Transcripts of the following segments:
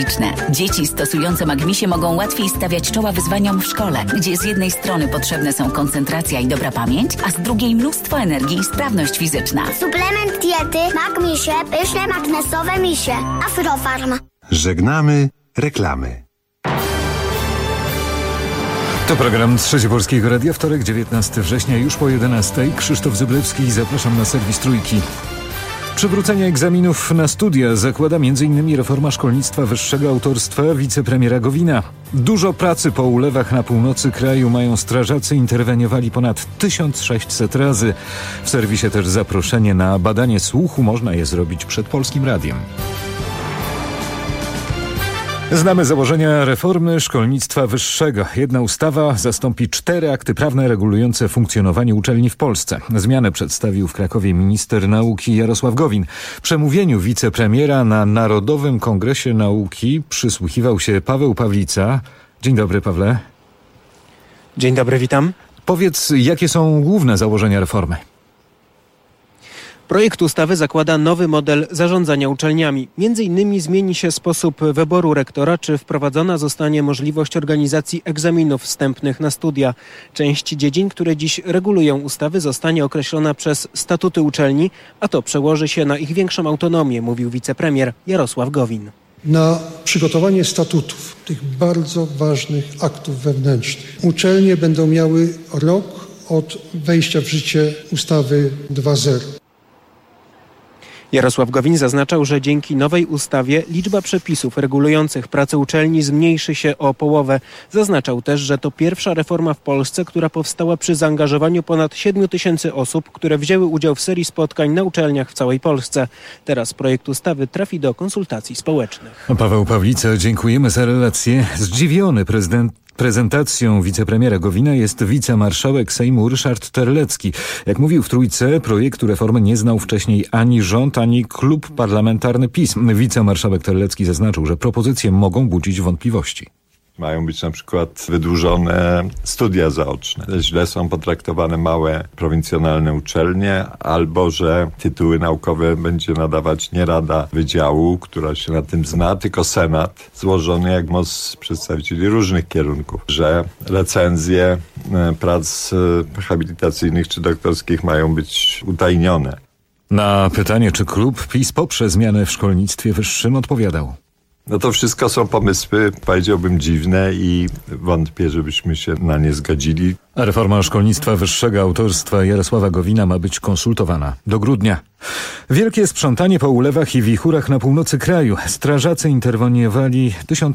Dzieci stosujące Magmisię mogą łatwiej stawiać czoła wyzwaniom w szkole, gdzie z jednej strony potrzebne są koncentracja i dobra pamięć, a z drugiej mnóstwo energii i sprawność fizyczna. Suplement diety Magmisie, pyszne magnesowe misie. Afrofarm. Żegnamy reklamy. To program Trzecie Polskiego Radia, wtorek, 19 września, już po 11. Krzysztof Zyblewski, zapraszam na serwis Trójki. Przywrócenie egzaminów na studia zakłada m.in. reforma szkolnictwa wyższego autorstwa wicepremiera Gowina. Dużo pracy po ulewach na północy kraju mają strażacy, interweniowali ponad 1600 razy. W serwisie też zaproszenie na badanie słuchu, można je zrobić przed Polskim Radiem. Znamy założenia reformy szkolnictwa wyższego. Jedna ustawa zastąpi 4 akty prawne regulujące funkcjonowanie uczelni w Polsce. Zmianę przedstawił w Krakowie minister nauki Jarosław Gowin. Przemówieniu wicepremiera na Narodowym Kongresie Nauki przysłuchiwał się Paweł Pawlica. Dzień dobry, Pawle. Dzień dobry, witam. Powiedz, jakie są główne założenia reformy? Projekt ustawy zakłada nowy model zarządzania uczelniami. Między innymi zmieni się sposób wyboru rektora, czy wprowadzona zostanie możliwość organizacji egzaminów wstępnych na studia. Część dziedzin, które dziś regulują ustawy, zostanie określona przez statuty uczelni, a to przełoży się na ich większą autonomię, mówił wicepremier Jarosław Gowin. Na przygotowanie statutów, tych bardzo ważnych aktów wewnętrznych. Uczelnie będą miały rok od wejścia w życie ustawy 2.0. Jarosław Gowin zaznaczał, że dzięki nowej ustawie liczba przepisów regulujących pracę uczelni zmniejszy się o połowę. Zaznaczał też, że to pierwsza reforma w Polsce, która powstała przy zaangażowaniu ponad 7 000 osób, które wzięły udział w serii spotkań na uczelniach w całej Polsce. Teraz projekt ustawy trafi do konsultacji społecznych. Paweł Pawlica, dziękujemy za relację. Zdziwiony prezentacją wicepremiera Gowina jest wicemarszałek Sejmu Ryszard Terlecki. Jak mówił w Trójce, projektu reformy nie znał wcześniej ani rząd, ani klub parlamentarny PiS. Wicemarszałek Terlecki zaznaczył, że propozycje mogą budzić wątpliwości. Mają być na przykład wydłużone studia zaoczne. Źle są potraktowane małe prowincjonalne uczelnie, albo że tytuły naukowe będzie nadawać nie Rada Wydziału, która się na tym zna, tylko Senat, złożony jak most z przedstawicieli różnych kierunków, że recenzje prac habilitacyjnych czy doktorskich mają być utajnione. Na pytanie, czy klub PiS poprze zmiany w szkolnictwie wyższym, odpowiadał: No to wszystko są pomysły, powiedziałbym, dziwne i wątpię, żebyśmy się na nie zgodzili. A reforma szkolnictwa wyższego autorstwa Jarosława Gowina ma być konsultowana do grudnia. Wielkie sprzątanie po ulewach i wichurach na północy kraju. Strażacy interweniowali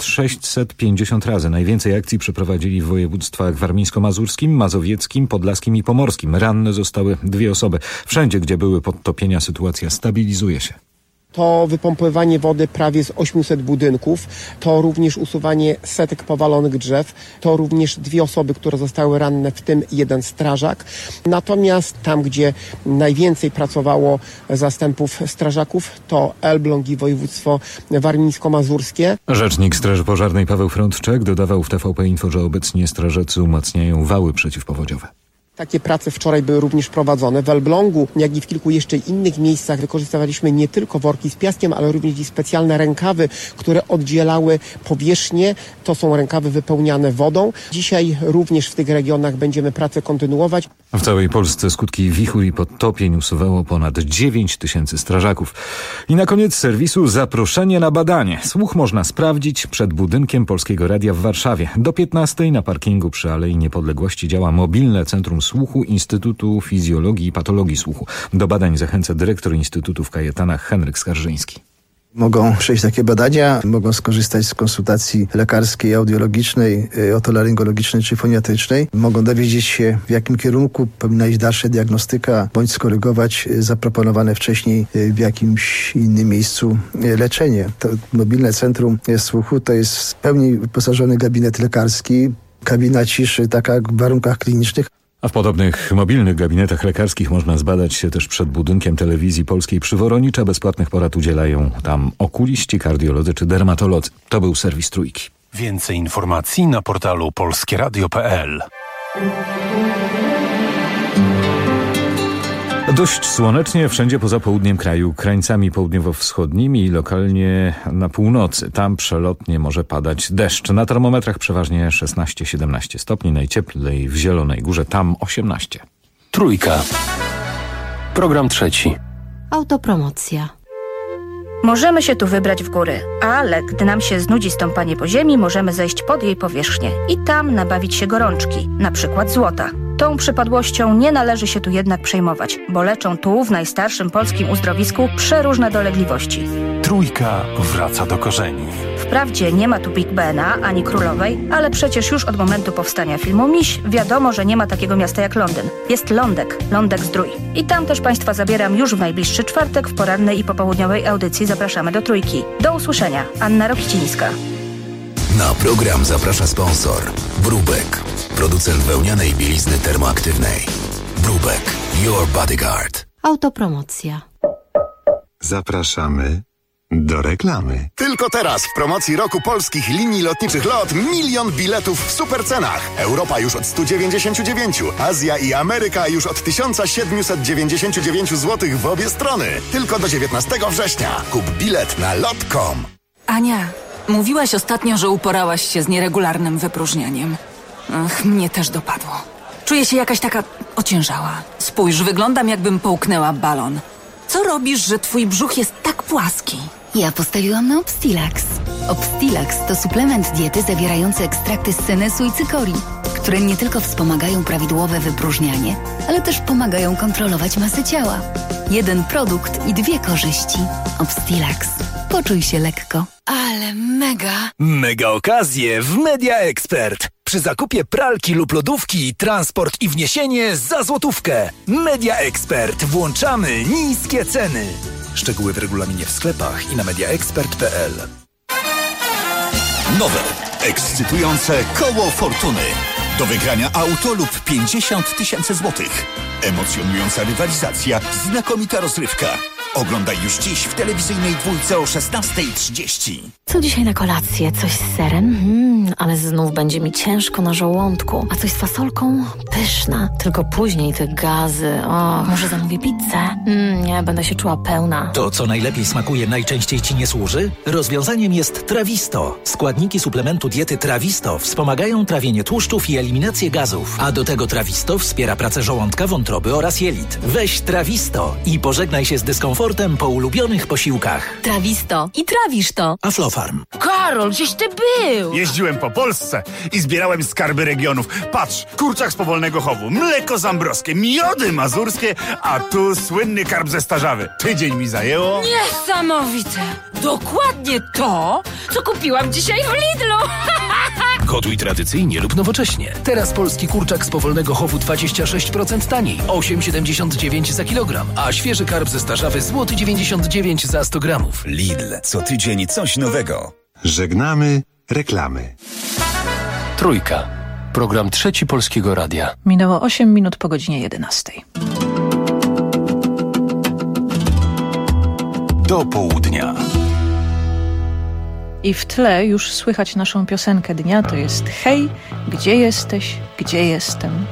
1650 razy. Najwięcej akcji przeprowadzili w województwach warmińsko-mazurskim, mazowieckim, podlaskim i pomorskim. Ranne zostały 2 osoby. Wszędzie, gdzie były podtopienia, sytuacja stabilizuje się. To wypompowanie wody prawie z 800 budynków, to również usuwanie setek powalonych drzew, to również 2 osoby, które zostały ranne, w tym 1 strażak. Natomiast tam, gdzie najwięcej pracowało zastępów strażaków, to Elbląg i województwo warmińsko-mazurskie. Rzecznik Straży Pożarnej Paweł Frądczak dodawał w TVP Info, że obecnie strażacy umacniają wały przeciwpowodziowe. Takie prace wczoraj były również prowadzone. W Elblągu, jak i w kilku jeszcze innych miejscach wykorzystywaliśmy nie tylko worki z piaskiem, ale również i specjalne rękawy, które oddzielały powierzchnię. To są rękawy wypełniane wodą. Dzisiaj również w tych regionach będziemy pracę kontynuować. W całej Polsce skutki wichur i podtopień usuwało ponad 9 000 strażaków. I na koniec serwisu zaproszenie na badanie. Słuch można sprawdzić przed budynkiem Polskiego Radia w Warszawie. Do 15 na parkingu przy Alei Niepodległości działa mobilne Centrum Słuchu Instytutu Fizjologii i Patologii Słuchu. Do badań zachęca dyrektor Instytutu w Kajetanach Henryk Skarżyński. Mogą przejść takie badania, mogą skorzystać z konsultacji lekarskiej, audiologicznej, otolaryngologicznej czy foniatrycznej. Mogą dowiedzieć się, w jakim kierunku powinna iść dalsza diagnostyka, bądź skorygować zaproponowane wcześniej w jakimś innym miejscu leczenie. To mobilne centrum słuchu to jest w pełni wyposażony gabinet lekarski, kabina ciszy, taka w warunkach klinicznych. A w podobnych mobilnych gabinetach lekarskich można zbadać się też przed budynkiem Telewizji Polskiej przy Woronicza. Bezpłatnych porad udzielają tam okuliści, kardiolodzy czy dermatolodzy. To był serwis Trójki. Więcej informacji na portalu polskieradio.pl. Dość słonecznie wszędzie poza południem kraju, krańcami południowo-wschodnimi i lokalnie na północy. Tam przelotnie może padać deszcz. Na termometrach przeważnie 16-17 stopni, najcieplej w Zielonej Górze, tam 18. Trójka. Program trzeci. Autopromocja. Możemy się tu wybrać w góry, ale gdy nam się znudzi stąpanie po ziemi, możemy zejść pod jej powierzchnię i tam nabawić się gorączki, na przykład złota. Tą przypadłością nie należy się tu jednak przejmować, bo leczą tu w najstarszym polskim uzdrowisku przeróżne dolegliwości. Trójka wraca do korzeni. Wprawdzie nie ma tu Big Bena ani Królowej, ale przecież już od momentu powstania filmu Miś wiadomo, że nie ma takiego miasta jak Londyn. Jest Lądek Zdrój. I tam też Państwa zabieram już w najbliższy czwartek w porannej i popołudniowej audycji. Zapraszamy do Trójki. Do usłyszenia. Anna Rokicińska. Na program zaprasza sponsor Brubek, producent wełnianej bielizny termoaktywnej. Brubek, your bodyguard. Autopromocja. Zapraszamy do reklamy. Tylko teraz w promocji roku polskich linii lotniczych LOT 1 000 000 biletów w supercenach. Europa już od 199, Azja i Ameryka już od 1799 zł w obie strony. Tylko do 19 września. Kup bilet na lot.com. Ania, mówiłaś ostatnio, że uporałaś się z nieregularnym wypróżnianiem. Ach, mnie też dopadło. Czuję się jakaś taka ociężała. Spójrz, wyglądam jakbym połknęła balon. Co robisz, że twój brzuch jest tak płaski? Ja postawiłam na Obstilax. Obstilax to suplement diety zawierający ekstrakty z senesu i cykorii, które nie tylko wspomagają prawidłowe wypróżnianie, ale też pomagają kontrolować masę ciała. Jeden produkt i 2 korzyści. Obstilax. Poczuj się lekko. Ale mega! Mega okazje w Media Expert. Przy zakupie pralki lub lodówki, transport i wniesienie za złotówkę. Media Expert. Włączamy niskie ceny. Szczegóły w regulaminie w sklepach i na mediaexpert.pl. Nowe, ekscytujące koło fortuny. Do wygrania auto lub 50 000 złotych. Emocjonująca rywalizacja, znakomita rozrywka. Oglądaj już dziś w telewizyjnej dwójce o 16:30. Co dzisiaj na kolację? Coś z serem? Ale znów będzie mi ciężko na żołądku. A coś z fasolką? Pyszna. Tylko później te gazy. O, może zamówię pizzę? Nie, będę się czuła pełna. To, co najlepiej smakuje, najczęściej Ci nie służy? Rozwiązaniem jest Trawisto. Składniki suplementu diety Trawisto wspomagają trawienie tłuszczów i eliminację gazów. A do tego Trawisto wspiera pracę żołądka, wątroby oraz jelit. Weź Trawisto i pożegnaj się z dyskomfortem po ulubionych posiłkach. Trawisto. I trawisz to. Aflofarm. Karol, gdzieś ty był? Jeździłem po Polsce i zbierałem skarby regionów. Patrz, kurczak z powolnego chowu, mleko zambrowskie, miody mazurskie, a tu słynny karp ze Starzawy. Tydzień mi zajęło. Niesamowite! Dokładnie to, co kupiłam dzisiaj w Lidlu! Gotuj tradycyjnie lub nowocześnie. Teraz polski kurczak z powolnego chowu 26% taniej. 8,79 za kilogram. A świeży karp ze Starzawy złoty 99 za 100 gramów. Lidl, co tydzień coś nowego. Żegnamy reklamy. Trójka. Program trzeci Polskiego Radia. Minęło 8 minut po godzinie 11. Do południa. I w tle już słychać naszą piosenkę dnia, to jest Hej, gdzie jesteś, gdzie jestem?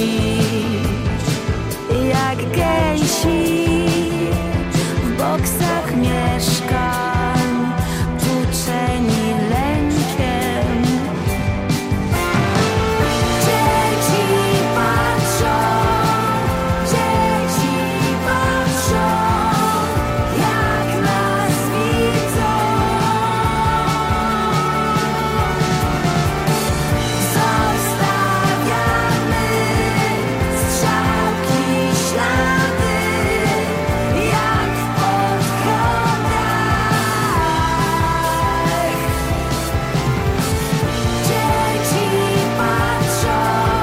jak gęsi w boksach mieszkań, tuczeni lękiem. Dzieci patrzą, jak nas widzą. Zostawiamy strzałki, ślady, jak w podchodach. Dzieci patrzą,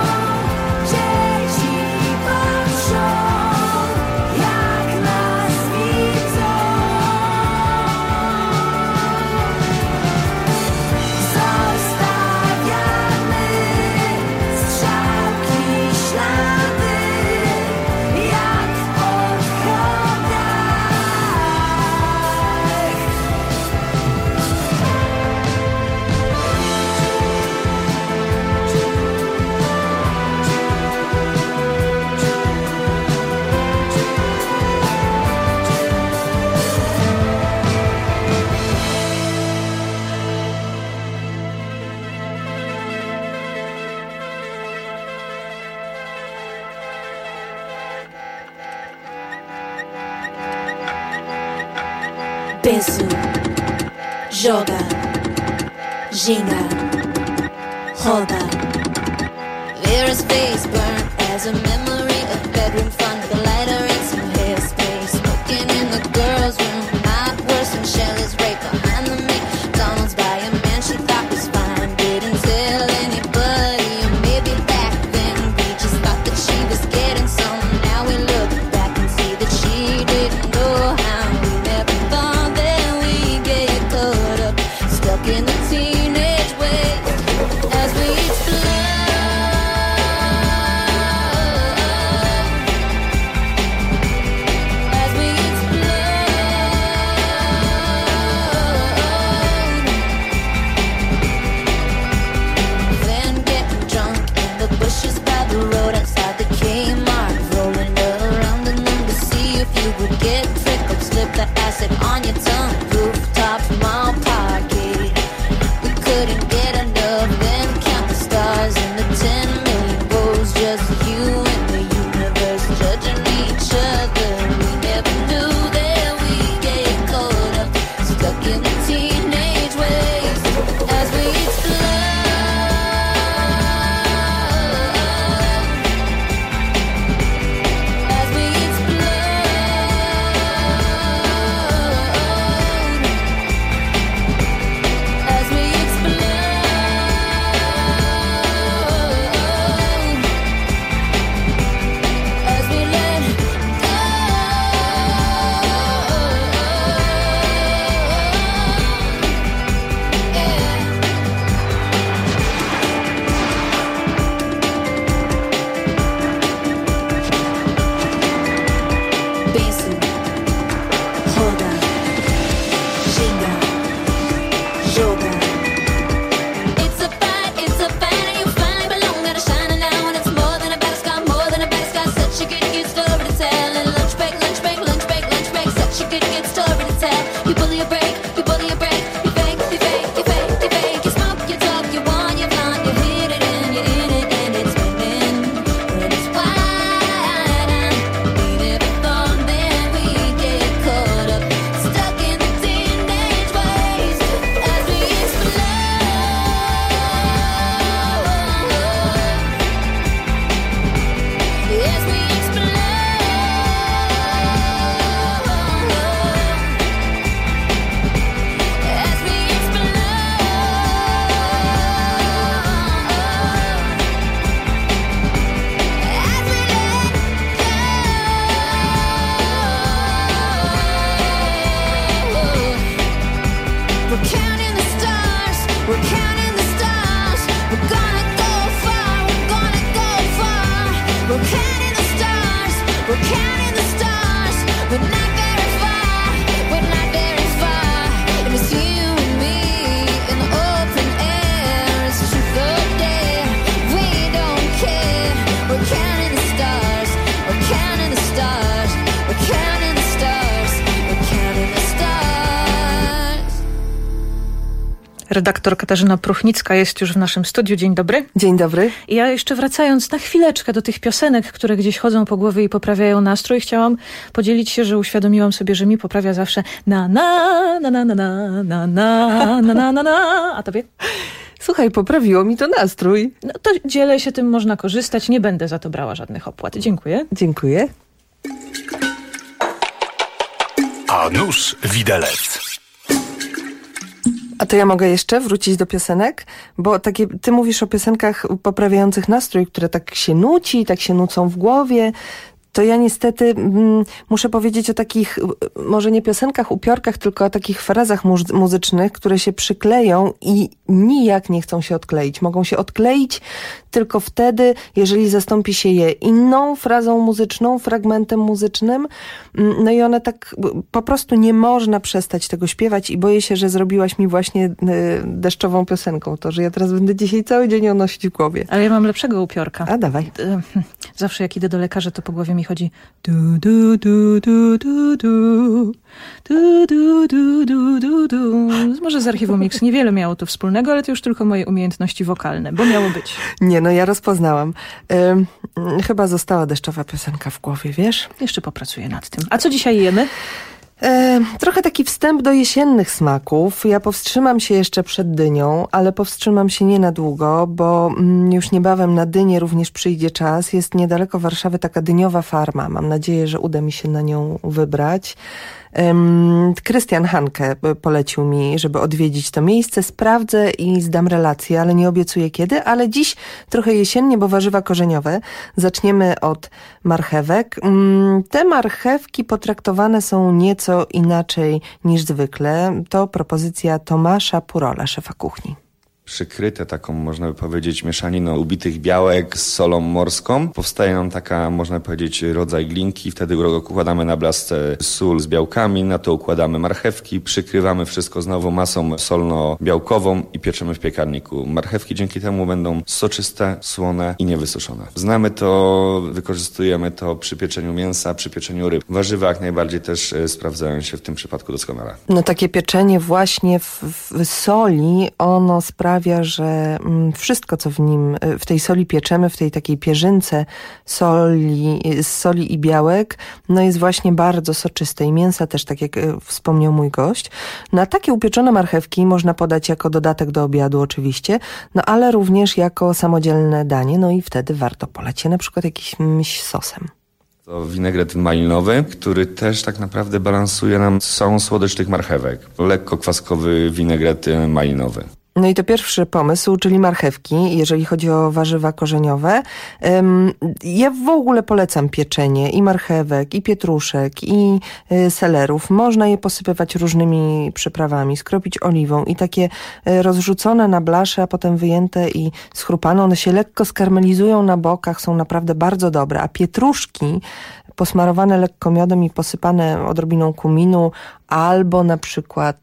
jak nas widzą. Zostawiamy strzałki, ślady, jak w Penso, joga, ginga, roda. Vera's face burned as a memory of bedroom fun. The lighter in some headspace, smoking in the girls' room. Not worse than Shelley's rape behind the McDonald's by a man she thought was fine. Didn't tell anybody, or maybe back then we just thought that she was getting some. Now we look back and see that she didn't know how. We never thought that we'd get caught up, stuck in the teenage ways as we explode. On your tongue, rooftop, small pocket. We couldn't get enough, then count the stars in the 10 million rows. Just you and the universe judging each other. We never knew that we'd get caught up, stuck in the teenage ways as we we can Redaktor Katarzyna Pruchnicka jest już w naszym studiu. Dzień dobry. Dzień dobry. I ja jeszcze wracając na chwileczkę do tych piosenek, które gdzieś chodzą po głowie i poprawiają nastrój, chciałam podzielić się, że uświadomiłam sobie, że mi poprawia zawsze na na na na na na na na na na na. A tobie? Słuchaj, poprawiło mi to nastrój. No to dzielę się tym, można korzystać. Nie będę za to brała żadnych opłat. Dziękuję. Dziękuję. A nuż widelec. A to ja mogę jeszcze wrócić do piosenek? Bo ty mówisz o piosenkach poprawiających nastrój, które tak się nuci, tak się nucą w głowie. To ja niestety muszę powiedzieć o takich, może nie piosenkach, upiorkach, tylko o takich frazach muzycznych, które się przykleją i nijak nie chcą się odkleić. Mogą się odkleić tylko wtedy, jeżeli zastąpi się je inną frazą muzyczną, fragmentem muzycznym. No i one tak, po prostu nie można przestać tego śpiewać i boję się, że zrobiłaś mi właśnie deszczową piosenką. To, że ja teraz będę dzisiaj cały dzień ją nosić w głowie. Ale ja mam lepszego upiorka. A dawaj. Zawsze jak idę do lekarza, to po głowie mi chodzi du du du du du du du du du du du du. Może z archiwum Mix niewiele miało to wspólnego, ale to już tylko moje umiejętności wokalne, bo miało być. Nie, no ja rozpoznałam. Chyba została deszczowa piosenka w głowie, wiesz? Jeszcze popracuję nad tym. A co dzisiaj jemy? Trochę taki wstęp do jesiennych smaków. Ja powstrzymam się jeszcze przed dynią, ale powstrzymam się nie na długo, bo już niebawem na dynię również przyjdzie czas. Jest niedaleko Warszawy taka dyniowa farma. Mam nadzieję, że uda mi się na nią wybrać. Krystian Hanke polecił mi, żeby odwiedzić to miejsce. Sprawdzę i zdam relację, ale nie obiecuję kiedy. Ale dziś trochę jesiennie, bo warzywa korzeniowe. Zaczniemy od marchewek. Te marchewki potraktowane są nieco inaczej niż zwykle. To propozycja Tomasza Purola, szefa kuchni. Przykryte taką, można by powiedzieć, mieszaniną ubitych białek z solą morską. Powstaje nam taka, można powiedzieć, rodzaj glinki. Wtedy układamy na blasce sól z białkami, na to układamy marchewki, przykrywamy wszystko znowu masą solno-białkową i pieczemy w piekarniku. Marchewki dzięki temu będą soczyste, słone i niewysuszone. Znamy to, wykorzystujemy to przy pieczeniu mięsa, przy pieczeniu ryb. Warzywa jak najbardziej też sprawdzają się w tym przypadku doskonale. No takie pieczenie właśnie w soli, ono sprawia, że wszystko, co w tej soli pieczemy, w tej takiej pierzynce soli i białek, no jest właśnie bardzo soczyste i mięsa też, tak jak wspomniał mój gość. No a takie upieczone marchewki można podać jako dodatek do obiadu oczywiście, no ale również jako samodzielne danie, no i wtedy warto polać je na przykład jakimś sosem. To winegret malinowy, który też tak naprawdę balansuje nam całą słodycz tych marchewek. Lekko kwaskowy winegret malinowy. No i to pierwszy pomysł, czyli marchewki, jeżeli chodzi o warzywa korzeniowe. Ja w ogóle polecam pieczenie i marchewek, i pietruszek, i selerów. Można je posypywać różnymi przyprawami, skropić oliwą i takie rozrzucone na blasze, a potem wyjęte i schrupane. One się lekko skarmelizują na bokach, są naprawdę bardzo dobre. A pietruszki posmarowane lekko miodem i posypane odrobiną kuminu albo na przykład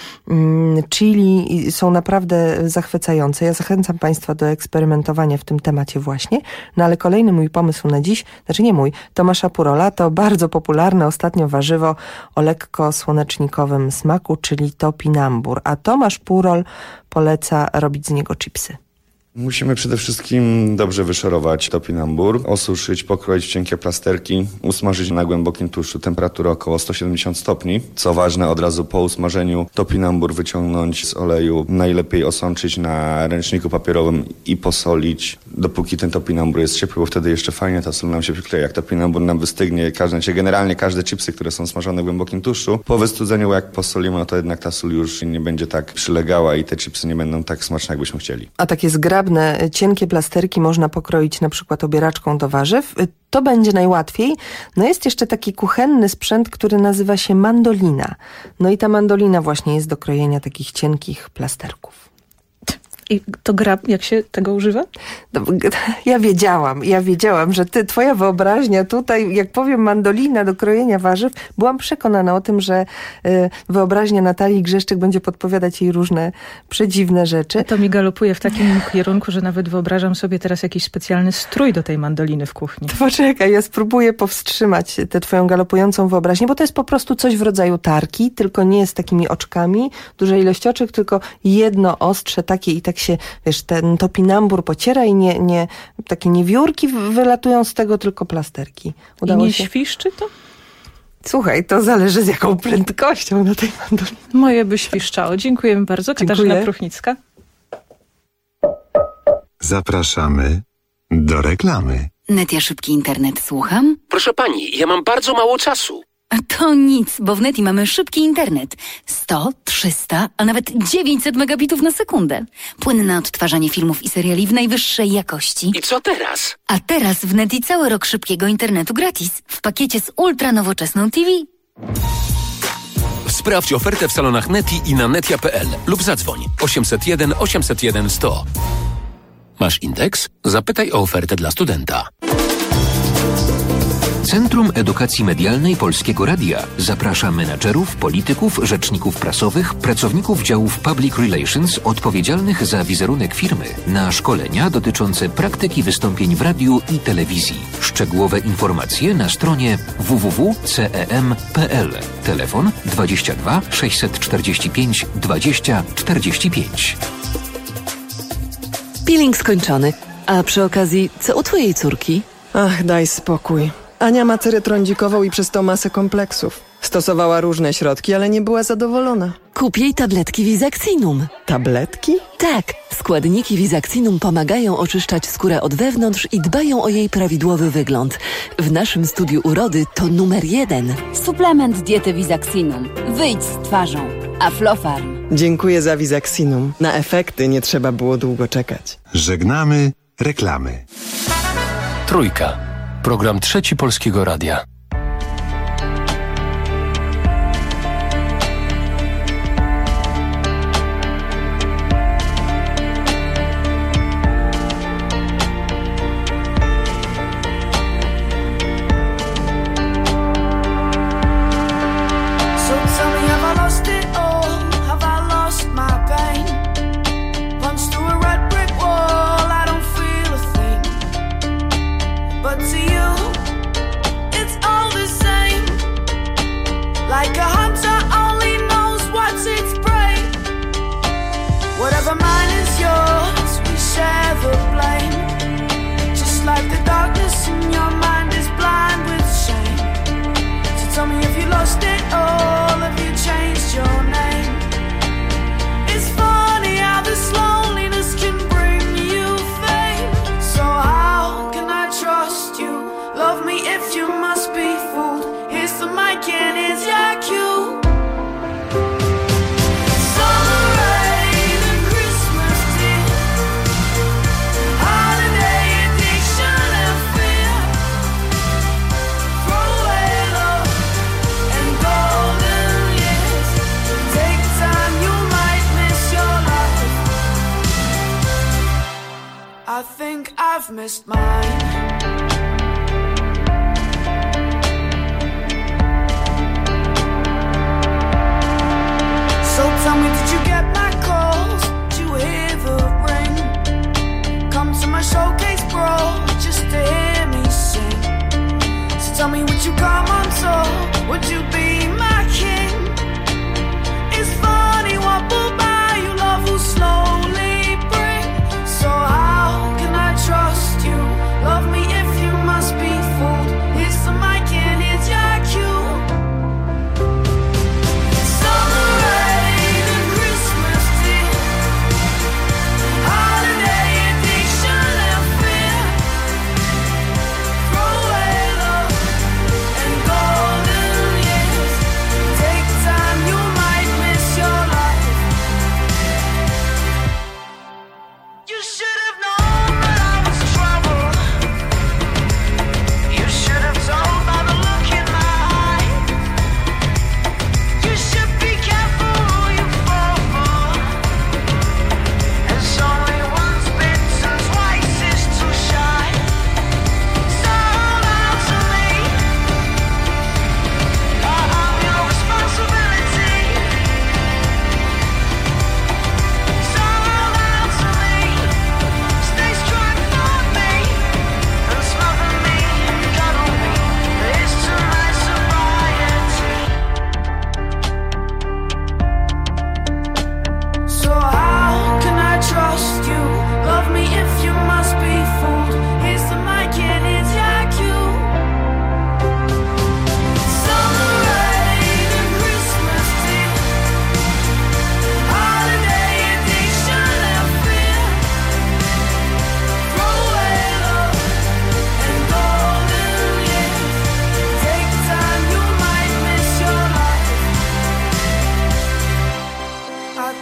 chili są naprawdę zachwycające. Ja zachęcam Państwa do eksperymentowania w tym temacie właśnie. No ale kolejny mój pomysł na dziś, znaczy nie mój, Tomasza Purola, to bardzo popularne ostatnio warzywo o lekko słonecznikowym smaku, czyli topinambur. A Tomasz Purol poleca robić z niego chipsy. Musimy przede wszystkim dobrze wyszorować topinambur, osuszyć, pokroić w cienkie plasterki, usmażyć na głębokim tłuszczu, temperaturę około 170 stopni. Co ważne, od razu po usmażeniu topinambur wyciągnąć z oleju, najlepiej osączyć na ręczniku papierowym i posolić, dopóki ten topinambur jest ciepły, bo wtedy jeszcze fajnie ta sól nam się przykleja. Jak topinambur nam wystygnie, generalnie każde chipsy, które są smażone w głębokim tłuszczu, po wystudzeniu jak posolimy, no to jednak ta sól już nie będzie tak przylegała i te chipsy nie będą tak smaczne, jakbyśmy chcieli. A takie zgrabne, cienkie plasterki można pokroić na przykład obieraczką do warzyw. To będzie najłatwiej. No jest jeszcze taki kuchenny sprzęt, który nazywa się mandolina. No i ta mandolina właśnie jest do krojenia takich cienkich plasterków. I to gra, jak się tego używa? Ja wiedziałam, że twoja wyobraźnia tutaj, jak powiem mandolina do krojenia warzyw, byłam przekonana o tym, że wyobraźnia Natalii Grzeszczyk będzie podpowiadać jej różne przedziwne rzeczy. To mi galopuje w takim kierunku, że nawet wyobrażam sobie teraz jakiś specjalny strój do tej mandoliny w kuchni. To poczekaj, ja spróbuję powstrzymać tę twoją galopującą wyobraźnię, bo to jest po prostu coś w rodzaju tarki, tylko nie z takimi oczkami, duża ilość oczek, tylko jedno ostrze takie i tak się, wiesz, ten topinambur pociera i nie takie niewiórki wylatują z tego, tylko plasterki. Udało się? Świszczy to? Słuchaj, to zależy z jaką prędkością na tej mandolinie. Moje by świszczało. Dziękujemy bardzo. Katarzyna Pruchnicka. Zapraszamy do reklamy. Netia Szybki Internet, słucham? Proszę pani, ja mam bardzo mało czasu. To nic, bo w Neti mamy szybki internet. 100, 300, a nawet 900 megabitów na sekundę. Płynne odtwarzanie filmów i seriali w najwyższej jakości. I co teraz? A teraz w Neti cały rok szybkiego internetu gratis. W pakiecie z ultranowoczesną TV. Sprawdź ofertę w salonach Neti i na netia.pl lub zadzwoń 801 801 100. Masz indeks? Zapytaj o ofertę dla studenta. Centrum Edukacji Medialnej Polskiego Radia zaprasza menadżerów, polityków, rzeczników prasowych, pracowników działów Public Relations odpowiedzialnych za wizerunek firmy na szkolenia dotyczące praktyki wystąpień w radiu i telewizji. Szczegółowe informacje na stronie www.cem.pl. Telefon 22 645 20 45. Peeling skończony. A przy okazji, co u twojej córki? Ach, daj spokój. Ania ma cerę trądzikową i przez to masę kompleksów. Stosowała różne środki, ale nie była zadowolona. Kup jej tabletki Visaxinum. Tabletki? Tak. Składniki Visaxinum pomagają oczyszczać skórę od wewnątrz i dbają o jej prawidłowy wygląd. W naszym studiu urody to numer 1. Suplement diety Visaxinum. Wyjdź z twarzą. Aflofarm. Dziękuję za Visaxinum. Na efekty nie trzeba było długo czekać. Żegnamy reklamy. Trójka. Program Trzeci Polskiego Radia. I've missed mine. So tell me, did you get my calls? Did you hear the ring? Come to my showcase, bro, just to hear me sing. So tell me, would you come on tour? Would you be my king? It's funny what will buy you love will slowly bring. So how can I trust you? Love me if you must be fooled. Here's the mic and here's your cue. Summer rain and Christmas tea, holiday addiction and fear. Throw away love and golden years.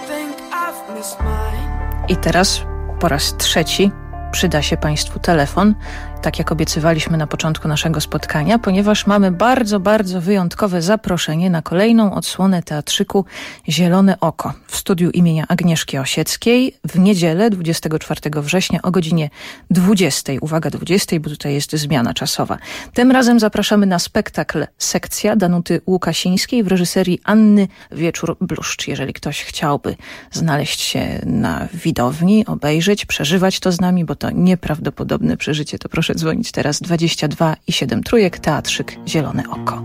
think I've missed mine. I teraz po raz trzeci przyda się Państwu telefon, tak jak obiecywaliśmy na początku naszego spotkania, ponieważ mamy bardzo, bardzo wyjątkowe zaproszenie na kolejną odsłonę teatrzyku Zielone Oko w studiu imienia Agnieszki Osieckiej w niedzielę 24 września o godzinie 20. Uwaga, 20, bo tutaj jest zmiana czasowa. Tym razem zapraszamy na spektakl Sekcja Danuty Łukasińskiej w reżyserii Anny Wieczór-Bluszcz. Jeżeli ktoś chciałby znaleźć się na widowni, obejrzeć, przeżywać to z nami, bo to nieprawdopodobne przeżycie, to proszę dzwonić teraz 22 i 7 trójek, teatrzyk Zielone Oko.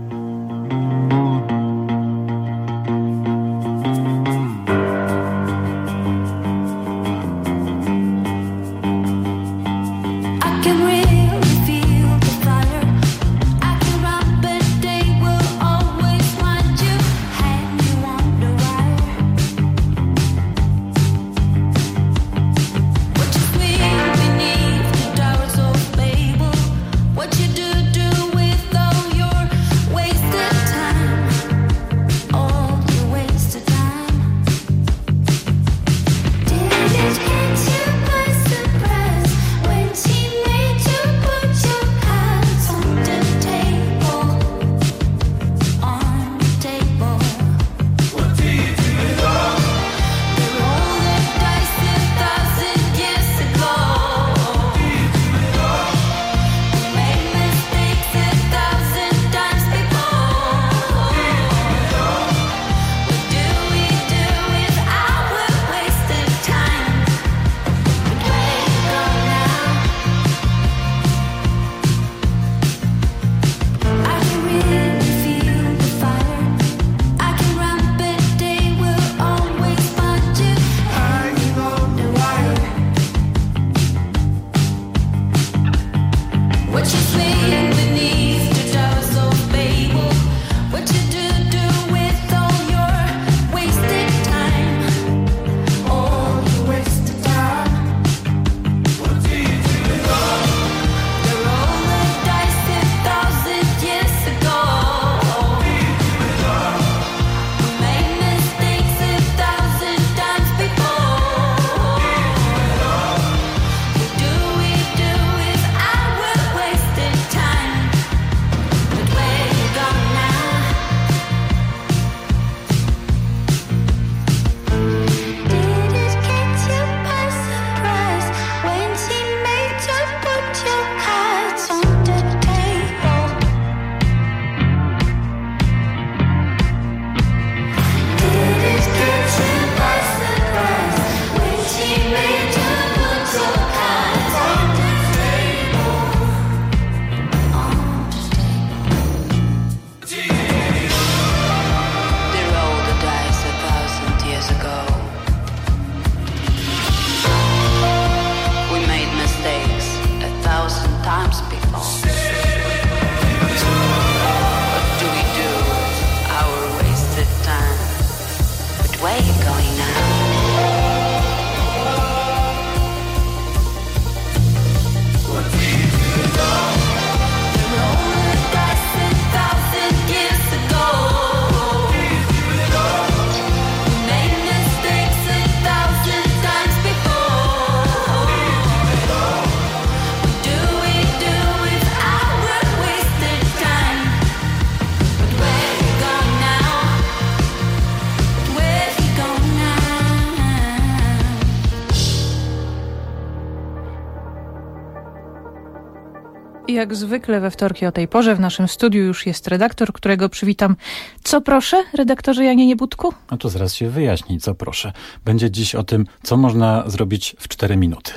Jak zwykle we wtorki o tej porze w naszym studiu już jest redaktor, którego przywitam. Co proszę, redaktorze Janie Niebudku? No to zaraz się wyjaśni, co proszę. Będzie dziś o tym, co można zrobić w 4 minuty.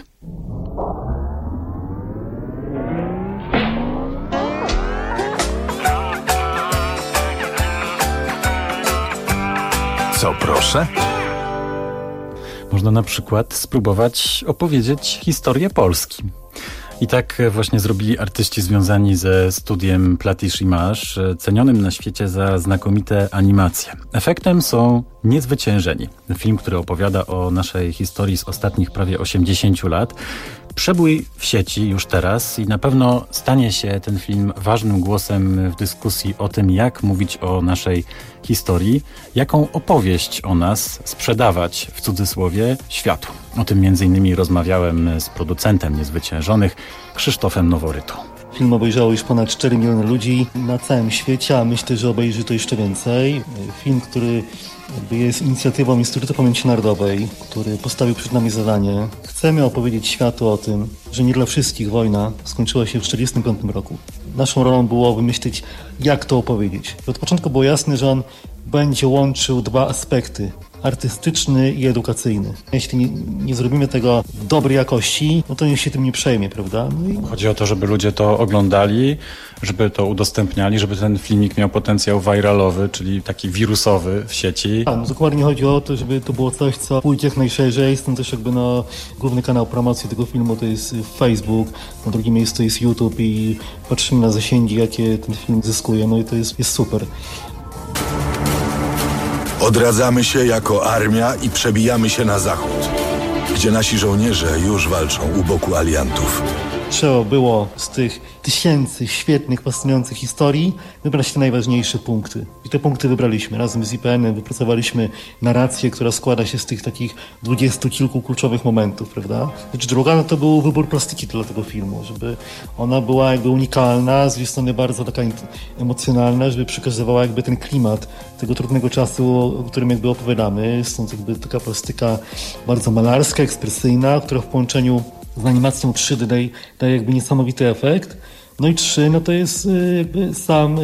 Co proszę? Można na przykład spróbować opowiedzieć historię Polski. I tak właśnie zrobili artyści związani ze studiem Platish Image, cenionym na świecie za znakomite animacje. Efektem są Niezwyciężeni. Film, który opowiada o naszej historii z ostatnich prawie 80 lat. przebój w sieci już teraz i na pewno stanie się ten film ważnym głosem w dyskusji o tym, jak mówić o naszej historii, jaką opowieść o nas sprzedawać, w cudzysłowie, światu. O tym m.in. rozmawiałem z producentem Niezwyciężonych, Krzysztofem Noworytą. Film obejrzało już ponad 4 miliony ludzi na całym świecie, a myślę, że obejrzy to jeszcze więcej. Film, który jest inicjatywą Instytutu Pamięci Narodowej, który postawił przed nami zadanie. Chcemy opowiedzieć światu o tym, że nie dla wszystkich wojna skończyła się w 1945 roku. Naszą rolą było wymyślić, jak to opowiedzieć. Od początku było jasne, że on będzie łączył dwa aspekty. Artystyczny i edukacyjny. Jeśli nie zrobimy tego w dobrej jakości, no to nikt się tym nie przejmie, prawda? Chodzi o to, żeby ludzie to oglądali, żeby to udostępniali, żeby ten filmik miał potencjał viralowy, czyli taki wirusowy w sieci. No, dokładnie chodzi o to, żeby to było coś, co pójdzie jak najszerzej. Stąd też jakby główny kanał promocji tego filmu to jest Facebook, na drugim miejscu jest YouTube i patrzymy na zasięgi, jakie ten film zyskuje. No i to jest super. Odradzamy się jako armia i przebijamy się na zachód, gdzie nasi żołnierze już walczą u boku aliantów. Trzeba było z tych tysięcy świetnych, fascynujących historii wybrać te najważniejsze punkty. I te punkty wybraliśmy. Razem z IPN-em wypracowaliśmy narrację, która składa się z tych takich 20 kilku kluczowych momentów, prawda? Rzecz druga, no to był wybór plastyki dla tego filmu, żeby ona była jakby unikalna, z jednej strony bardzo taka emocjonalna, żeby przekazywała jakby ten klimat tego trudnego czasu, o którym jakby opowiadamy. Stąd jakby taka plastyka bardzo malarska, ekspresyjna, która w połączeniu z animacją 3D daje jakby niesamowity efekt. No i 3, no to jest jakby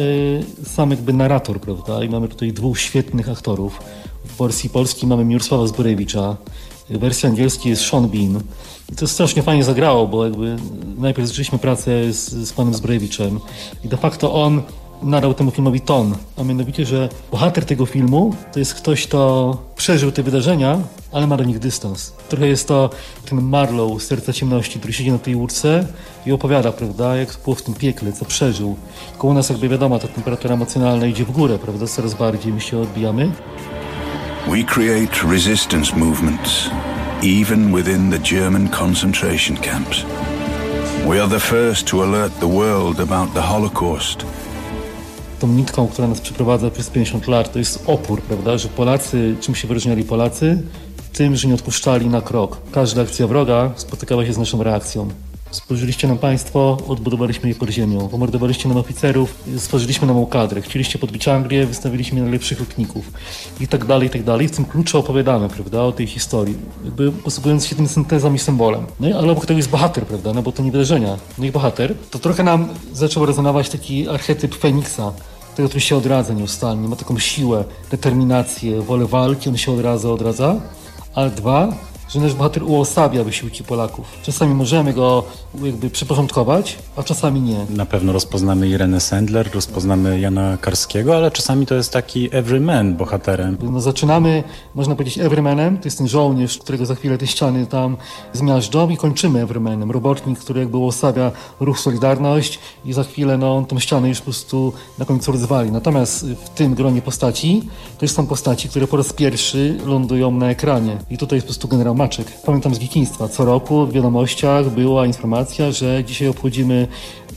sam jakby narrator, prawda? I mamy tutaj dwóch świetnych aktorów. W wersji polskiej mamy Mirosława Zborewicza, w wersji angielskiej jest Sean Bean. I to strasznie fajnie zagrało, bo jakby najpierw zaczęliśmy pracę z panem Zborewiczem i de facto on nadał temu filmowi ton, a mianowicie, że bohater tego filmu to jest ktoś, kto przeżył te wydarzenia, ale ma do nich dystans. Trochę jest to ten Marlowe z Serca Ciemności, który siedzi na tej łódce i opowiada, prawda, jak było w tym piekle, co przeżył. Koło nas jakby wiadomo, ta temperatura emocjonalna idzie w górę, prawda, coraz bardziej my się odbijamy. We create resistance movements, even within the German concentration camps. We are the first to alert the world about the Holocaust. Tą nitką, która nas przeprowadza przez 50 lat, to jest opór, prawda, że Polacy, czym się wyróżniali Polacy? Tym, że nie odpuszczali na krok. Każda akcja wroga spotykała się z naszą reakcją. Spojrzeliście nam państwo, odbudowaliśmy je pod ziemią. Pomordowaliście nam oficerów, stworzyliśmy nową kadrę. Chcieliście podbić Anglię, wystawiliśmy najlepszych lotników. I tak dalej, i tak dalej. W tym kluczu opowiadamy, prawda, o tej historii. Jakby posługując się tym syntezą i symbolem. No i ale obok tego jest bohater, prawda, no bo to nie wydarzenia. No i bohater. To trochę nam zaczął rezonować taki archetyp Feniksa. Tego, który się odradza nieustannie. Ma taką siłę, determinację, wolę walki. On się odradza. Ale dwa, że nasz bohater uosabia wysiłki Polaków. Czasami możemy go jakby przyporządkować, a czasami nie. Na pewno rozpoznamy Irenę Sendler, rozpoznamy Jana Karskiego, ale czasami to jest taki everyman bohaterem. No zaczynamy, można powiedzieć, everymanem, to jest ten żołnierz, którego za chwilę te ściany tam zmiażdżą i kończymy everymanem. Robotnik, który jakby uosabia ruch Solidarność i za chwilę on tą ścianę już po prostu na końcu rozwali. Natomiast w tym gronie postaci to są postaci, które po raz pierwszy lądują na ekranie. I tutaj jest po prostu generał Maczek. Pamiętam z dzieciństwa. Co roku w wiadomościach była informacja, że dzisiaj obchodzimy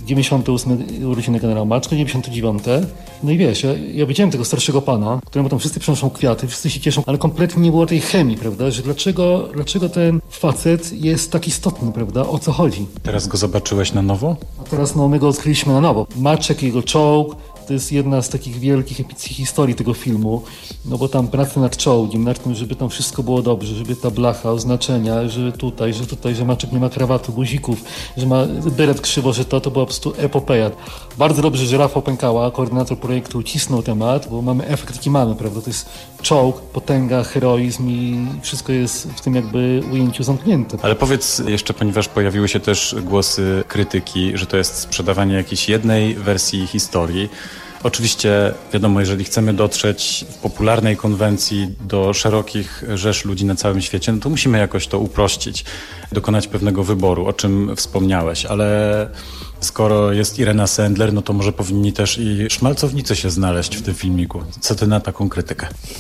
98 urodziny generała Maczka, 99. No i wiesz, ja widziałem tego starszego pana, któremu tam wszyscy przynoszą kwiaty, wszyscy się cieszą, ale kompletnie nie było tej chemii, prawda, że dlaczego ten facet jest tak istotny, prawda, o co chodzi. Teraz go zobaczyłeś na nowo? A teraz my go odkryliśmy na nowo. Maczek, jego czołg, to jest jedna z takich wielkich, epickich historii tego filmu, no bo tam praca nad czołgiem, nad tym, żeby tam wszystko było dobrze, żeby ta blacha, oznaczenia, że Maczek nie ma krawatu, guzików, że ma beret krzywo, że to była po prostu epopeja. Bardzo dobrze, że Rafał Pękała, koordynator projektu, ucisnął temat, bo mamy efekt, jaki mamy, prawda, to jest czołg, potęga, heroizm i wszystko jest w tym jakby ujęciu zamknięte. Ale powiedz jeszcze, ponieważ pojawiły się też głosy krytyki, że to jest sprzedawanie jakiejś jednej wersji historii. Oczywiście, wiadomo, jeżeli chcemy dotrzeć w popularnej konwencji do szerokich rzesz ludzi na całym świecie, no to musimy jakoś to uprościć, dokonać pewnego wyboru, o czym wspomniałeś, ale skoro jest Irena Sendler, no to może powinni też i szmalcownicy się znaleźć w tym filmiku. Co ty na taką krytykę?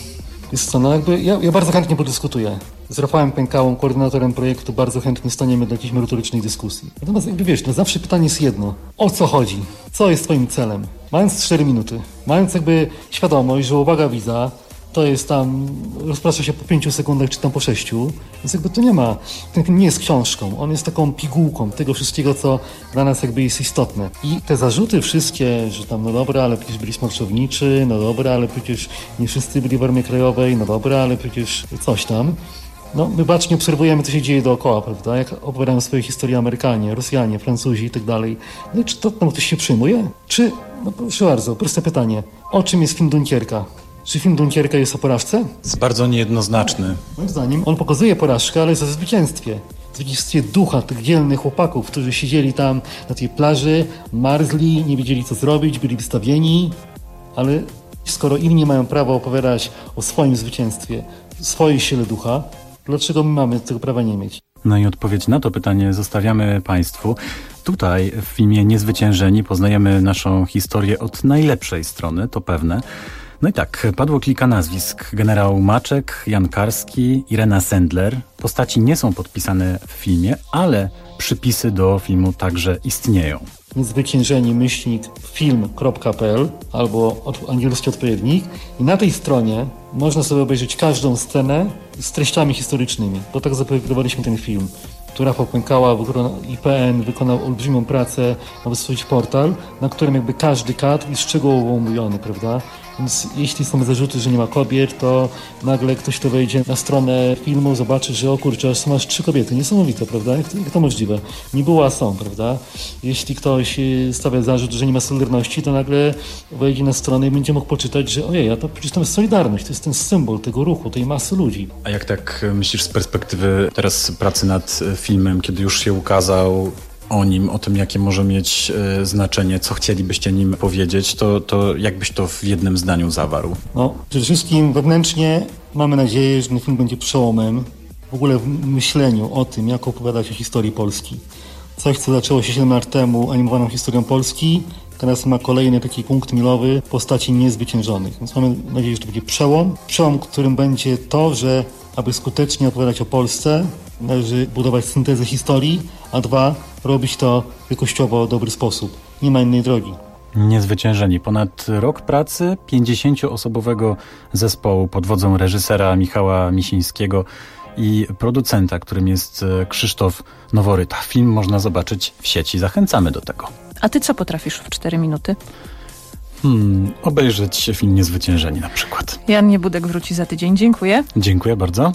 Jest co, no jakby ja bardzo chętnie podyskutuję. Z Rafałem Pękałą, koordynatorem projektu, bardzo chętnie staniemy do jakiejś merytorycznej dyskusji. Natomiast jakby wiesz, no zawsze pytanie jest jedno. O co chodzi? Co jest twoim celem? Mając 4 minuty, mając jakby świadomość, że uwaga widza, to jest tam, rozprasza się po 5 sekundach, czy tam po 6, więc jakby to nie ma, ten film nie jest książką, on jest taką pigułką tego wszystkiego, co dla nas jakby jest istotne. I te zarzuty wszystkie, że tam, no dobra, ale przecież byli smarczowniczy, no dobra, ale przecież nie wszyscy byli w Armii Krajowej, no dobra, ale przecież coś tam. No, my bacznie obserwujemy, co się dzieje dookoła, prawda? Jak opowiadają swoje historie Amerykanie, Rosjanie, Francuzi i tak dalej. No i czy to tam ktoś się przyjmuje? Czy, no proszę bardzo, proste pytanie, o czym jest film Dunkierka? Czy film Dunkierka jest o porażce? Jest bardzo niejednoznaczny. Moim zdaniem on pokazuje porażkę, ale jest o zwycięstwie. Zwycięstwie ducha tych dzielnych chłopaków, którzy siedzieli tam na tej plaży, marzli, nie wiedzieli co zrobić, byli wystawieni, ale skoro inni mają prawo opowiadać o swoim zwycięstwie, swojej sile ducha, dlaczego my mamy tego prawa nie mieć? No i odpowiedź na to pytanie zostawiamy Państwu. Tutaj w filmie Niezwyciężeni poznajemy naszą historię od najlepszej strony, to pewne. No i tak, padło kilka nazwisk. Generał Maczek, Jan Karski, Irena Sendler. Postaci nie są podpisane w filmie, ale przypisy do filmu także istnieją. Niezwyciężeni film.pl albo angielski odpowiednik i na tej stronie można sobie obejrzeć każdą scenę z treściami historycznymi, bo tak zaprojektowaliśmy ten film. Tu Rafał Pękała, IPN wykonał olbrzymią pracę, aby stworzyć portal, na którym jakby każdy kadr jest szczegółowo omówiony, prawda? Więc jeśli są zarzuty, że nie ma kobiet, to nagle ktoś, kto wejdzie na stronę filmu, zobaczy, że o kurczę, aż masz 3 kobiety. Niesamowite, prawda? Jak to możliwe? Nie było, a są, prawda? Jeśli ktoś stawia zarzut, że nie ma solidarności, to nagle wejdzie na stronę i będzie mógł poczytać, że ojej, a to przecież tam jest solidarność, to jest ten symbol tego ruchu, tej masy ludzi. A jak tak myślisz z perspektywy teraz pracy nad filmem, kiedy już się ukazał, o nim, o tym, jakie może mieć znaczenie, co chcielibyście nim powiedzieć, to jakbyś to w jednym zdaniu zawarł? No, przede wszystkim wewnętrznie mamy nadzieję, że ten film będzie przełomem w ogóle w myśleniu o tym, jak opowiadać o historii Polski. Coś, co zaczęło się 7 lat temu animowaną historią Polski, teraz ma kolejny taki punkt milowy postaci niezwyciężonych. Więc mamy nadzieję, że to będzie przełom, którym będzie to, że aby skutecznie opowiadać o Polsce, należy budować syntezę historii, a 2, robić to w jakościowo dobry sposób. Nie ma innej drogi. Niezwyciężeni. Ponad rok pracy 50-osobowego zespołu pod wodzą reżysera Michała Misińskiego i producenta, którym jest Krzysztof Noworyta. Film można zobaczyć w sieci. Zachęcamy do tego. A ty co potrafisz w 4 minuty? Obejrzeć film Niezwyciężeni na przykład. Jan Niebudek wróci za tydzień. Dziękuję. Dziękuję bardzo.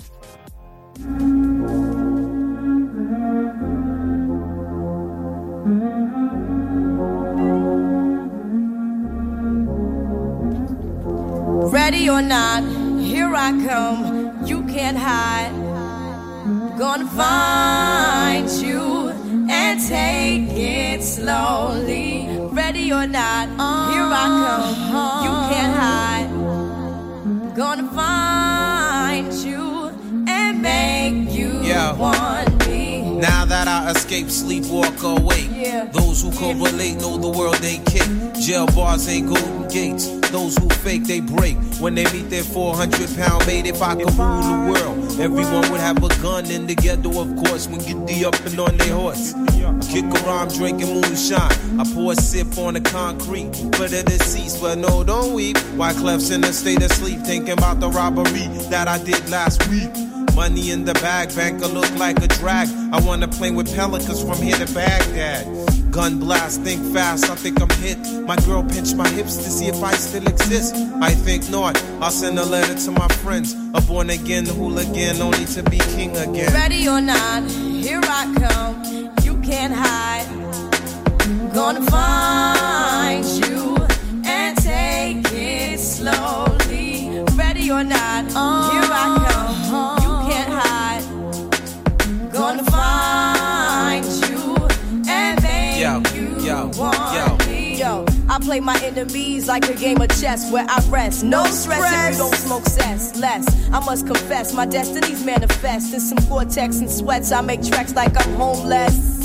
Ready or not, here I come, you can't hide. Gonna find you and take it slowly. Ready or not, here I come, you can't hide. Gonna find you and make you want me. Now that I escape, sleep, walk awake. Those who correlate know the world ain't kick. Jail bars ain't golden gates. Those who fake, they break. When they meet their 400-pound mate, if I could rule the world, everyone would have a gun in the ghetto, of course, when get the up and on their horse. Kick around drinking moonshine. I pour a sip on the concrete for the deceased, but no, don't weep. Wyclef's in a state of sleep, thinking about the robbery that I did last week. Money in the bag, banker look like a drag. I wanna play with pelicans from here to Baghdad. Gun blast, think fast, I think I'm hit. My girl pinched my hips to see if I still exist. I think not, I'll send a letter to my friends. A born again hooligan, only to be king again. Ready or not, here I come, you can't hide. Gonna find you and take it slowly. Ready or not, here I come, you can't hide. Gonna find you and make you want me. Yo, I play my enemies like a game of chess where I rest. No stress if you don't smoke cess. Less, I must confess, my destinies manifest. In some Gore-Tex and sweats, I make tracks like I'm homeless.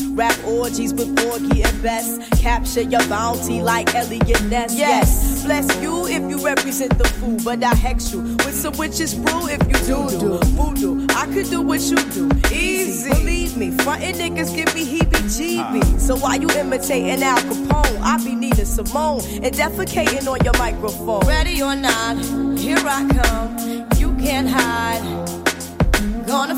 Rap orgies with Porgy and Bess. Capture your bounty like Elliot Ness. Yes, bless you if you represent the fool, but I hex you with some witches brew if you do voodoo. I could do what you do, easy. Believe me, frontin' niggas give me heebie-jeebies. So while you imitating Al Capone, I be Nina Simone and defecating on your microphone. Ready or not, here I come. You can't hide. Gonna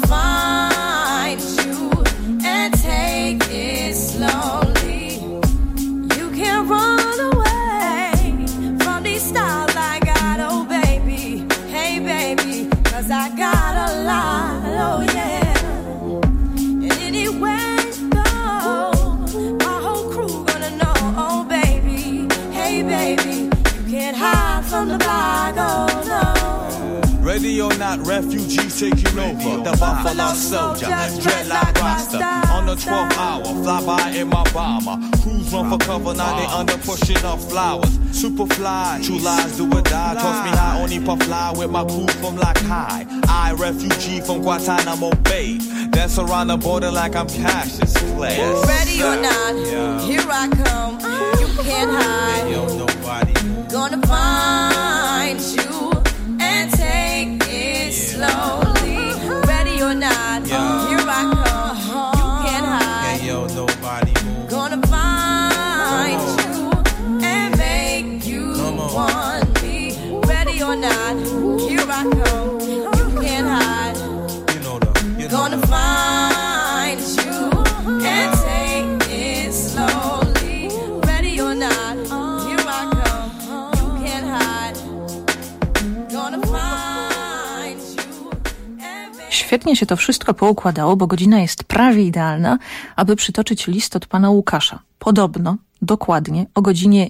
find you and take it slowly. You can't run away from these styles I got, oh baby. Hey baby, 'cause I got a lot, oh yeah. And anywhere you go, my whole crew gonna know, oh baby. Hey baby, you can't hide from the block, oh no. Ready or not, refugees taking over. The Buffalo Soldier, dreadlock roster. On the 12th hour, fly by in my bomber. Crews run for cover, now they under pushing up flowers. Super fly, true lies do or die. Toss me high, only puff fly with my crew from like high. I, refugee from Guantanamo Bay. Dance around the border like I'm Cassius Clay. Ready or not, here I come. You can't hide. Yo, nobody. Gonna find you and take it slowly. Ready or not, here I come. You can't hide. Hey, yo, nobody move. Gonna find you and make you want me. Ready or not, here I come. You can't hide. Gonna find you and take it slowly. Ready or not, here I come. You can't hide. Gonna find you and make... Świetnie się to wszystko poukładało, bo godzina jest prawie idealna, aby przytoczyć list od pana Łukasza. Podobno, dokładnie, o godzinie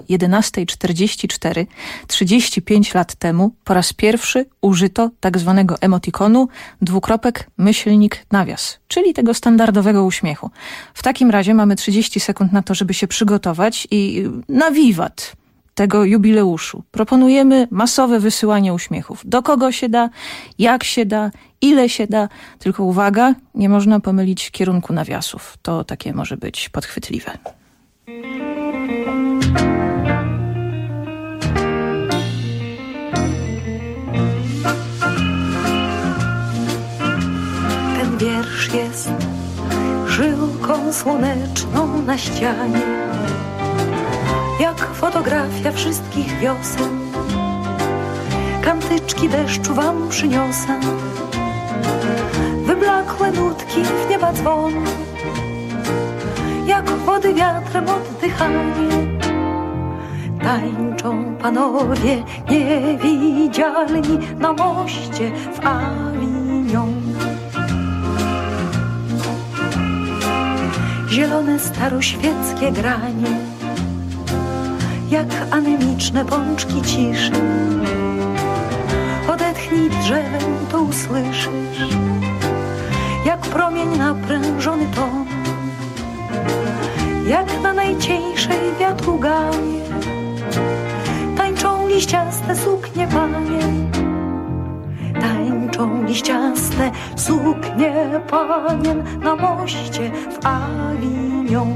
11:44, 35 lat temu, po raz pierwszy użyto tak zwanego emotikonu, myślnik, nawias, czyli tego standardowego uśmiechu. W takim razie mamy 30 sekund na to, żeby się przygotować i na wiwat tego jubileuszu proponujemy masowe wysyłanie uśmiechów. Do kogo się da, jak się da, ile się da. Tylko uwaga, nie można pomylić kierunku nawiasów. To takie może być podchwytliwe. Ten wiersz jest żyłką słoneczną na ścianie, jak fotografia wszystkich wiosen. Kantyczki deszczu wam przyniosę, wyblakłe nutki w nieba dzwon, jak wody wiatrem oddychanie. Tańczą panowie niewidzialni na moście w Avignon. Zielone staroświeckie granie, jak anemiczne pączki ciszy. Odetchnij drzewem, to usłyszysz, jak promień naprężony ton, jak na najcieńszej wiatru gamie. Tańczą liściaste suknie panie, tańczą liściaste suknie panien na moście w Avignon.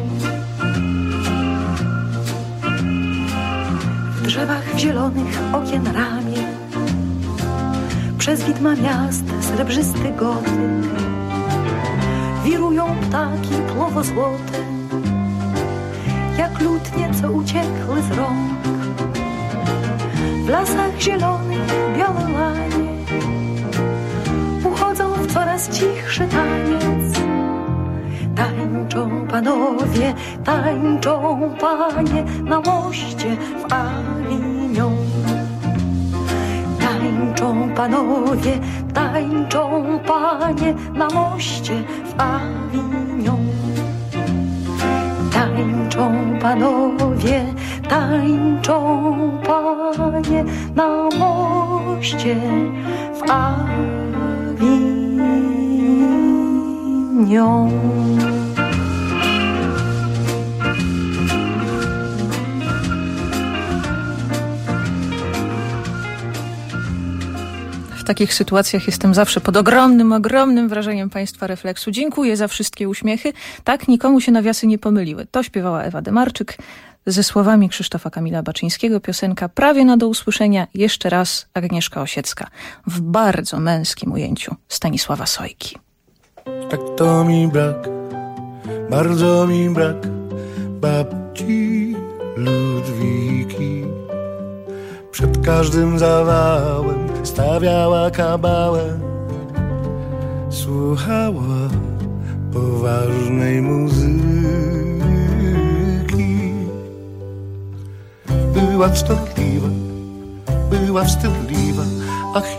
W drzewach w zielonych okien ramię, przez widma miast srebrzysty gotyk. Wirują ptaki płowo-złote, jak lutnie, co uciekły z rąk. W lasach zielonych białe łanie uchodzą w coraz cichszy taniec. Tańczą panowie, tańczą panie na moście w Avignon. Tańczą panowie, tańczą panie na moście w Avignon. Tańczą panowie, tańczą panie na moście w Avignon. takich sytuacjach jestem zawsze pod ogromnym wrażeniem Państwa refleksu. Dziękuję za wszystkie uśmiechy. Tak, nikomu się nawiasy nie pomyliły. To śpiewała Ewa Demarczyk ze słowami Krzysztofa Kamila Baczyńskiego. Piosenka prawie na do usłyszenia. Jeszcze raz Agnieszka Osiecka w bardzo męskim ujęciu Stanisława Sojki. Tak to mi brak, bardzo mi brak babci Ludwiki. Przed każdym zawałem stawiała kabałę, słuchała poważnej muzyki. Była wstydliwa, ach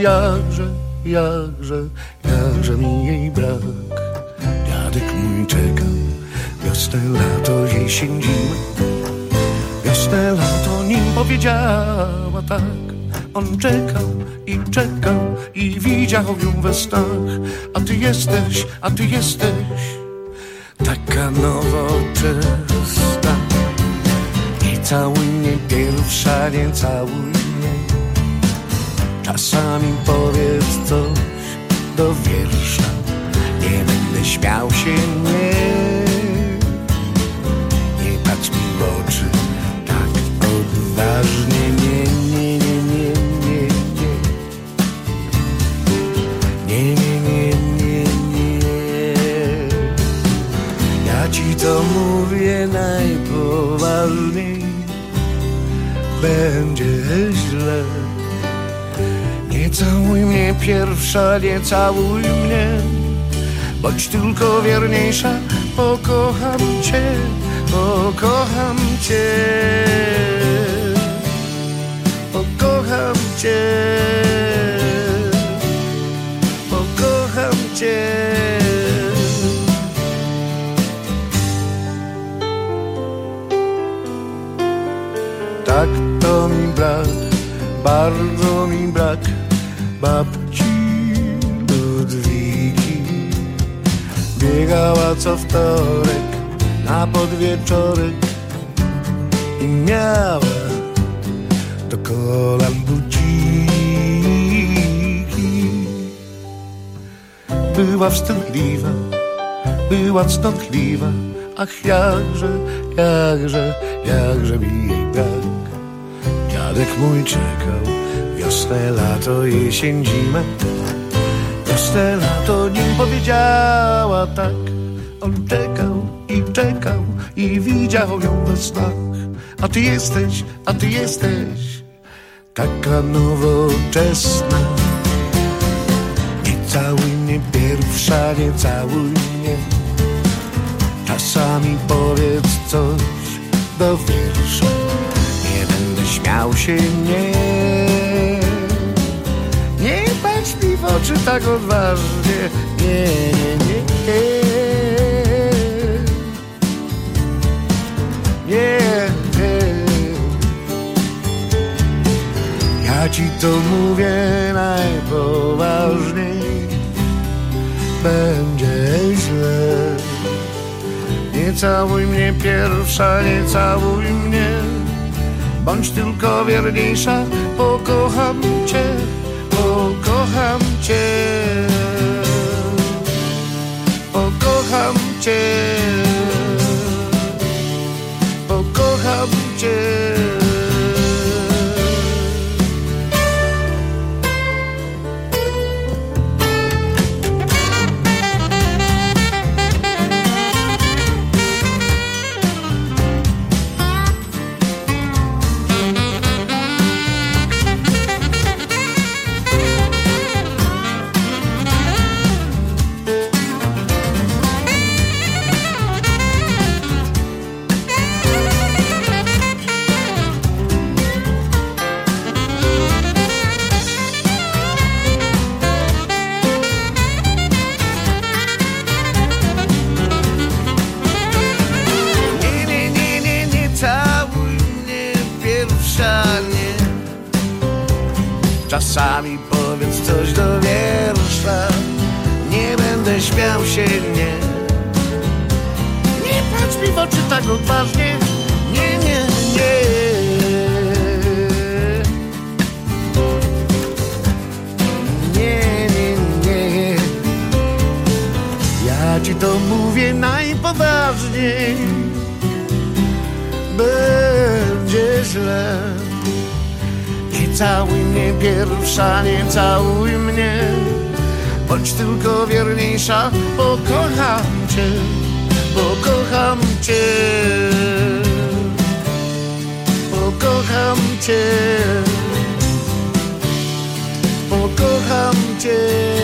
jakże mi jej brak. Dziadek mój czekał, wiosnę, lato, jesień, zimę. Wiosnę, lato, nim powiedziała tak. On czekał i widział ją we snach. A ty jesteś taka nowoczesna. Nie całuj mnie pierwsza, nie całuj mnie. Czasami powiedz coś do wiersza. Nie będę śmiał się, nie patrz mi w oczy tak odważnie, nie. Ja ci to mówię najpoważniej, będzie źle. Nie całuj mnie pierwsza, nie całuj mnie. Bądź tylko wierniejsza, pokocham cię, pokocham cię, pokocham cię, pokocham cię. Tak to mi brak, bardzo mi brak babci Ludwiki. Biegała co wtorek na podwieczorek i miała do kolan buciki. Była wstydliwa, była cnotliwa, ach jakże mi jej brak. Dziadek mój czekał, wiosnę, lato, jesień, zimę. Wiosnę, lato, nim powiedziała tak. On czekał i widział ją we snach. A ty jesteś taka nowoczesna. Nie całuj mnie pierwsza, nie całuj mnie. Czasami powiedz coś do wiersza. Nie będę śmiał się, nie patrz mi w oczy tak odważnie, nie. Ja ci to mówię najpoważniej, będzie źle. Nie całuj mnie pierwsza, nie całuj mnie. Bądź tylko wierniejsza, pokocham cię, pokocham cię, pokocham cię, pokocham cię. Czasami powiedz coś do wiersza. Nie będę śmiał się, nie. Nie patrz mi w oczy tak odważnie. Nie. Nie. Ja ci to mówię najpoważniej. Będzie źle. Nie całuj mnie pierwsza, nie całuj mnie. Bądź tylko wierniejsza, pokocham cię, pokocham cię, pokocham cię, pokocham cię.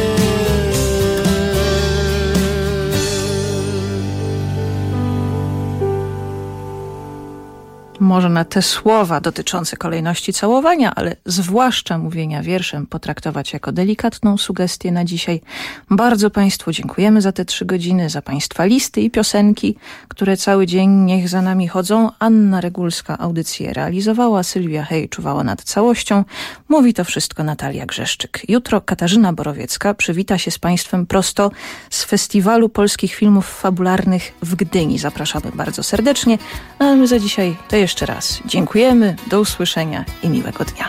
Może na te słowa dotyczące kolejności całowania, ale zwłaszcza mówienia wierszem potraktować jako delikatną sugestię na dzisiaj. Bardzo Państwu dziękujemy za te 3 godziny, za Państwa listy i piosenki, które cały dzień niech za nami chodzą. Anna Regulska audycję realizowała, Sylwia Hej czuwała nad całością. Mówi to wszystko Natalia Grzeszczyk. Jutro Katarzyna Borowiecka przywita się z Państwem prosto z Festiwalu Polskich Filmów Fabularnych w Gdyni. Zapraszamy bardzo serdecznie, a my za dzisiaj to jeszcze raz dziękujemy, do usłyszenia i miłego dnia.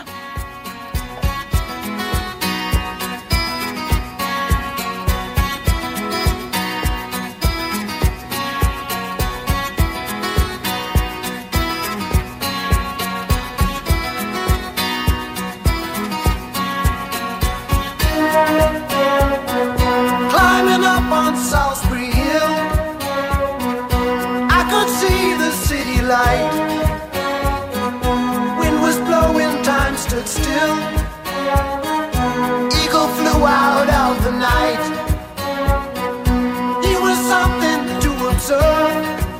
Climbing up on Salisbury Hill, I could see the city light. Time stood still. Eagle flew out of the night. He was something to observe.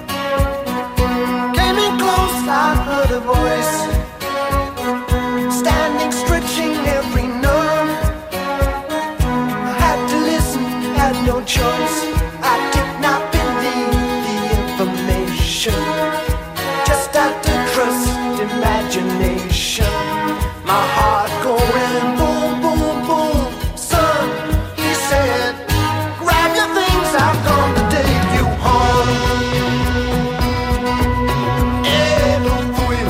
Came in close, I heard a voice, standing, stretching every nerve. I had to listen, had no choice. I did not believe the information, just had to trust imagination. My heart going boom, boom, boom. Son, he said, grab your things, I've come to take you home. Yeah, don't fool you.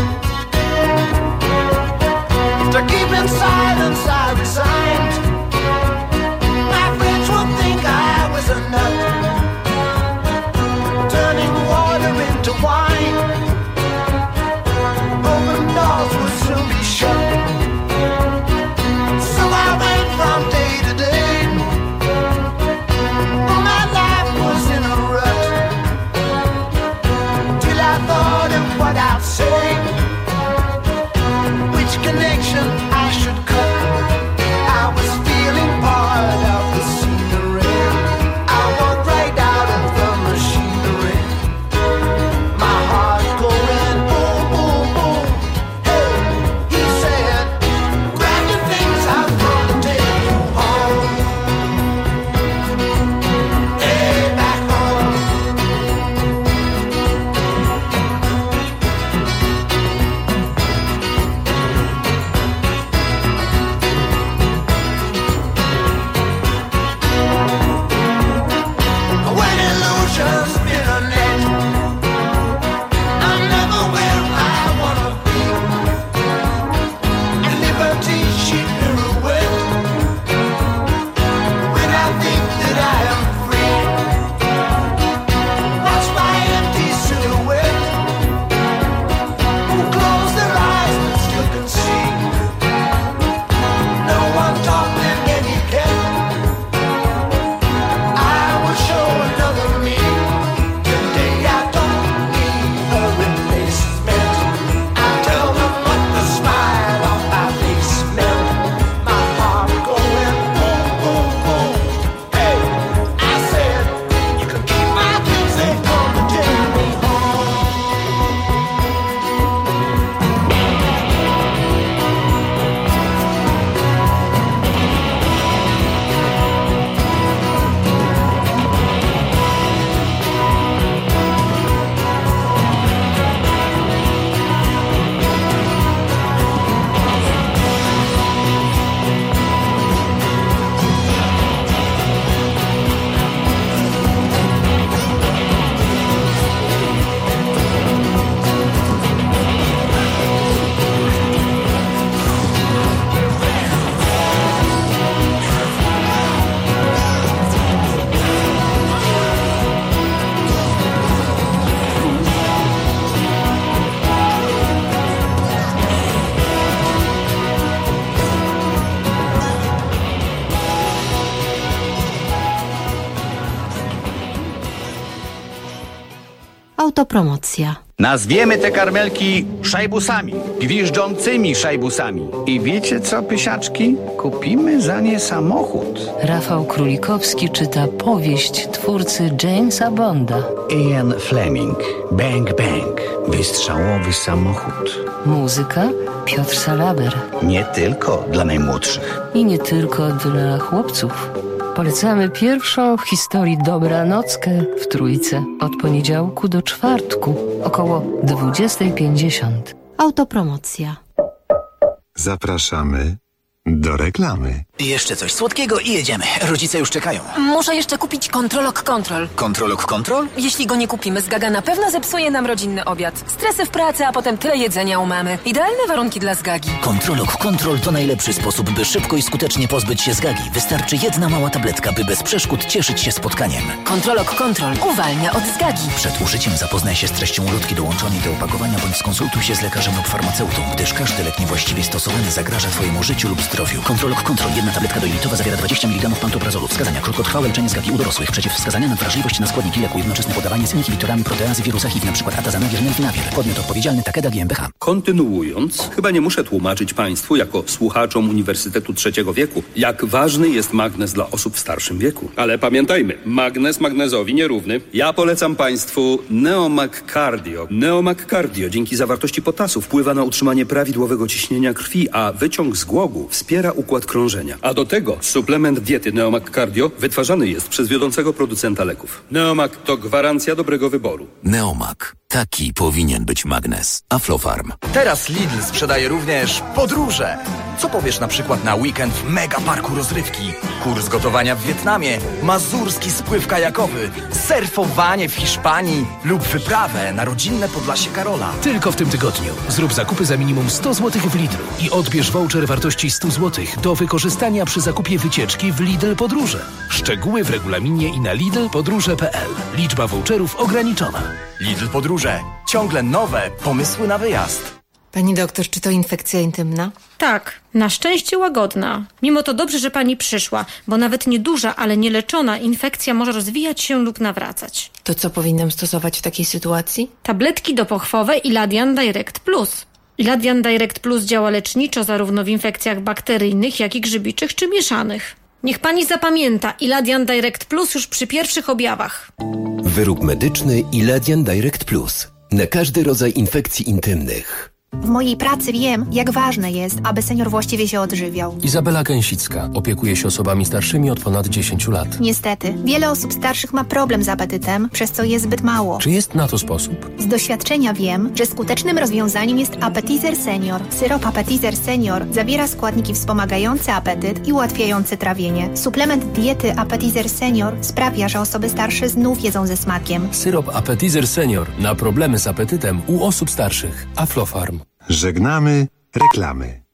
To keep in silence, I resigned. Autopromocja. Nazwiemy te karmelki szajbusami, gwiżdżącymi szajbusami. I wiecie co, pysiaczki? Kupimy za nie samochód. Rafał Królikowski czyta powieść twórcy Jamesa Bonda. Ian Fleming. Bang Bang. Wystrzałowy samochód. Muzyka Piotr Salaber. Nie tylko dla najmłodszych. I nie tylko dla chłopców. Polecamy pierwszą w historii dobranockę w Trójce. Od poniedziałku do czwartku, około 20:50. Autopromocja. Zapraszamy do reklamy. Jeszcze coś słodkiego i jedziemy. Rodzice już czekają. Muszę jeszcze kupić Kontrolok Kontrol. Kontrolok Kontrol? Jeśli go nie kupimy, Zgaga na pewno zepsuje nam rodzinny obiad. Stresy w pracy, a potem tyle jedzenia u mamy. Idealne warunki dla Zgagi. Kontrolok Kontrol to najlepszy sposób, by szybko i skutecznie pozbyć się Zgagi. Wystarczy jedna mała tabletka, by bez przeszkód cieszyć się spotkaniem. Kontrolok Kontrol uwalnia od Zgagi. Przed użyciem zapoznaj się z treścią ulotki dołączonej do opakowania bądź skonsultuj się z lekarzem lub farmaceutą, gdyż każdy lek niewłaściwie stosowany zagraża Twojemu życiu lub zdrowiu. Kontrolok Kontrol. Jedna tabletka dojlitowa zawiera 20 mg pantoprazolu. Wskazania: krótkotrwałe leczenie zgagi u dorosłych. Przeciwwskazania na wrażliwość na składniki leku. Jednoczesne podawanie z inhibitorami proteazy wirusa HIV, np. atazanawir, nelfinawir. Podmiot odpowiedzialny: Takeda GmbH. Kontynuując, chyba nie muszę tłumaczyć Państwu, jako słuchaczom Uniwersytetu III wieku, jak ważny jest magnez dla osób w starszym wieku. Ale pamiętajmy, magnez magnezowi nierówny. Ja polecam Państwu Neomag Cardio. Neomag Cardio dzięki zawartości potasu wpływa na utrzymanie prawidłowego ciśnienia krwi, a wyciąg z głogu wspiera układ krążenia. A do tego suplement diety Neomag Cardio wytwarzany jest przez wiodącego producenta leków. Neomag to gwarancja dobrego wyboru. Neomag. Taki powinien być magnez. Aflofarm. Teraz Lidl sprzedaje również podróże. Co powiesz na przykład na weekend w mega parku rozrywki? Kurs gotowania w Wietnamie, mazurski spływ kajakowy, surfowanie w Hiszpanii lub wyprawę na rodzinne Podlasie Karola. Tylko w tym tygodniu zrób zakupy za minimum 100 zł w Lidlu i odbierz voucher wartości 100 zł do wykorzystania przy zakupie wycieczki w Lidl Podróże. Szczegóły w regulaminie i na lidlpodróże.pl. Liczba voucherów ograniczona. Lidl Podróże. Ciągle nowe pomysły na wyjazd. Pani doktor, czy to infekcja intymna? Tak, na szczęście łagodna. Mimo to dobrze, że pani przyszła, bo nawet nieduża, ale nieleczona infekcja może rozwijać się lub nawracać. To co powinnam stosować w takiej sytuacji? Tabletki dopochwowe Iladian Direct Plus. Iladian Direct Plus działa leczniczo zarówno w infekcjach bakteryjnych, jak i grzybiczych czy mieszanych. Niech pani zapamięta Iladian Direct Plus już przy pierwszych objawach. Wyrób medyczny Iladian Direct Plus. Na każdy rodzaj infekcji intymnych. W mojej pracy wiem, jak ważne jest, aby senior właściwie się odżywiał. Izabela Gęsicka opiekuje się osobami starszymi od ponad 10 lat. Niestety, wiele osób starszych ma problem z apetytem, przez co jest zbyt mało. Czy jest na to sposób? Z doświadczenia wiem, że skutecznym rozwiązaniem jest Appetizer Senior. Syrop Appetizer Senior zawiera składniki wspomagające apetyt i ułatwiające trawienie. Suplement diety Appetizer Senior sprawia, że osoby starsze znów jedzą ze smakiem. Syrop Appetizer Senior na problemy z apetytem u osób starszych. Aflofarm. Żegnamy reklamy.